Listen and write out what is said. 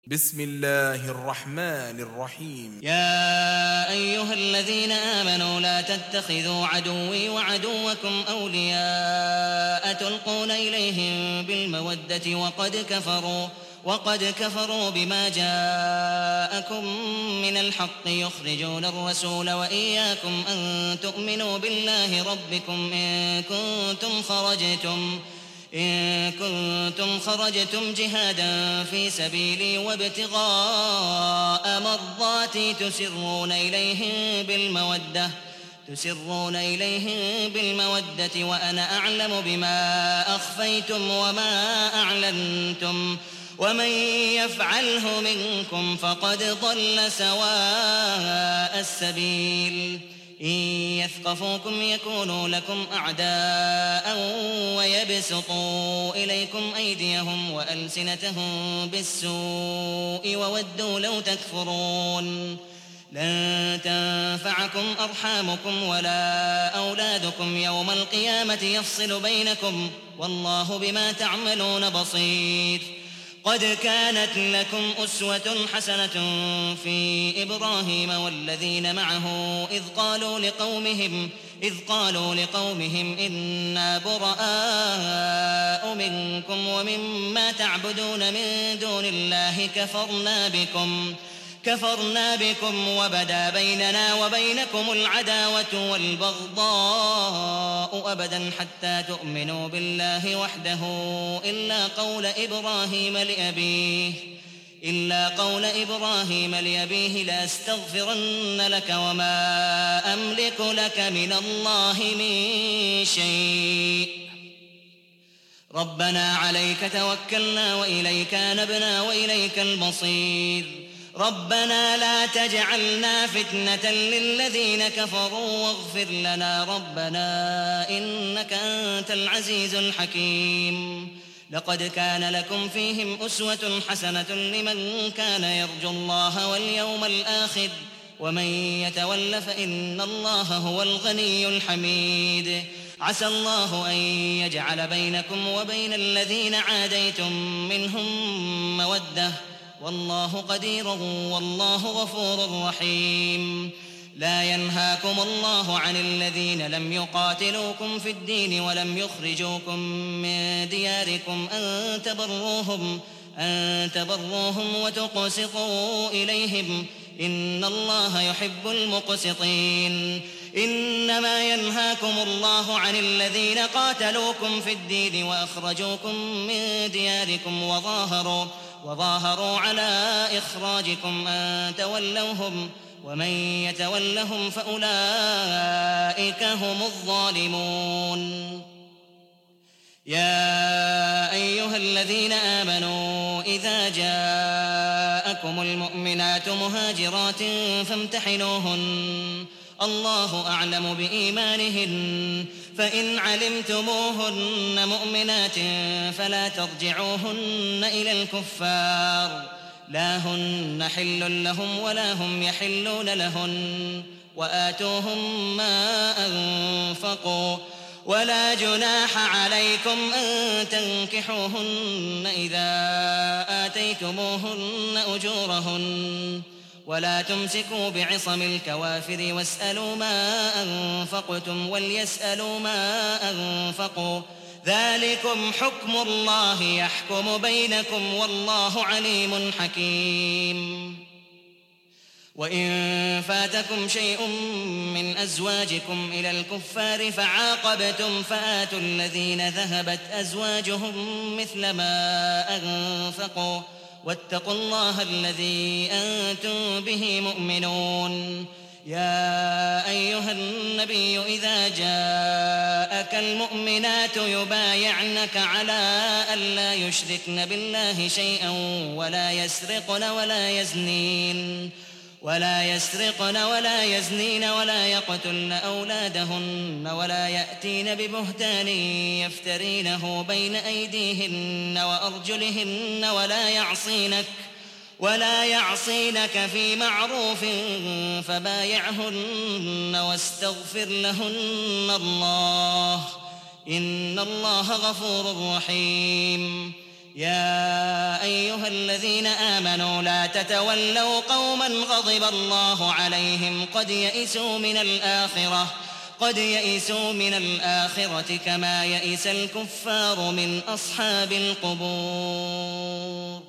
بسم الله الرحمن الرحيم. يا أيها الذين آمنوا لا تتخذوا عدوي وعدوكم أولياء تلقون إليهم بالمودة وقد كفروا بما جاءكم من الحق يخرجون الرسول وإياكم أن تؤمنوا بالله ربكم إن كنتم خرجتم جهادا في سبيلي وابتغاء مرضاتي تسرون إليهم بالمودة وأنا أعلم بما أخفيتم وما أعلنتم ومن يفعله منكم فقد ضل سواء السبيل إن يثقفوكم يكونوا لكم أعداء ويبسطوا إليكم أيديهم وألسنتهم بالسوء وودوا لو تكفرون لن تنفعكم أرحامكم ولا أولادكم يوم القيامة يفصل بينكم والله بما تعملون بصير. قد كانت لكم أسوة حسنة في إبراهيم والذين معه إذ قالوا لقومهم إنا براء منكم ومما تعبدون من دون الله كفرنا بكم وبدا بيننا وبينكم العداوة والبغضاء أبدا حتى تؤمنوا بالله وحده إلا قول إبراهيم لأبيه لأستغفرن لك وما أملك لك من الله من شيء ربنا عليك توكلنا وإليك أنبنا وإليك المصير. ربنا لا تجعلنا فتنة للذين كفروا واغفر لنا ربنا إنك أنت العزيز الحكيم. لقد كان لكم فيهم أسوة حسنة لمن كان يرجو الله واليوم الآخر ومن يتول فإن الله هو الغني الحميد. عسى الله أن يجعل بينكم وبين الذين عاديتم منهم مودة والله قدير والله غفور رحيم. لا ينهاكم الله عن الذين لم يقاتلوكم في الدين ولم يخرجوكم من دياركم أن تبروهم وتقسطوا إليهم إن الله يحب المقسطين. إنما ينهاكم الله عن الذين قاتلوكم في الدين وأخرجوكم من دياركم وظاهروا على إخراجكم أن تولوهم ومن يتولهم فأولئك هم الظالمون. يا أيها الذين آمنوا إذا جاءكم المؤمنات مهاجرات فامتحنوهن الله أعلم بإيمانهن فإن علمتموهن مؤمنات فلا ترجعوهن إلى الكفار لا هن حل لهم ولا هم يحلون لهن وآتوهم ما أنفقوا ولا جناح عليكم أن تنكحوهن إذا آتيتموهن أجورهن ولا تمسكوا بعصم الكوافر واسألوا ما أنفقتم وليسألوا ما أنفقوا ذلكم حكم الله يحكم بينكم والله عليم حكيم. وإن فاتكم شيء من أزواجكم إلى الكفار فعاقبتم فآتوا الذين ذهبت أزواجهم مثل ما أنفقوا واتقوا الله الذي أنتم به مؤمنون. يا أيها النبي إذا جاءك المؤمنات يبايعنك على ألا يشركن بالله شيئا ولا يسرقن ولا يزنين ولا يقتلن أولادهن ولا يأتين ببهتان يفترينه بين أيديهن وأرجلهن ولا يعصينك في معروف فبايعهن واستغفر لهن الله إن الله غفور رحيم. يا أيها الذين آمنوا لا تتولوا قوما غضب الله عليهم قد يئسوا من الآخرة كما يئس الكفار من أصحاب القبور.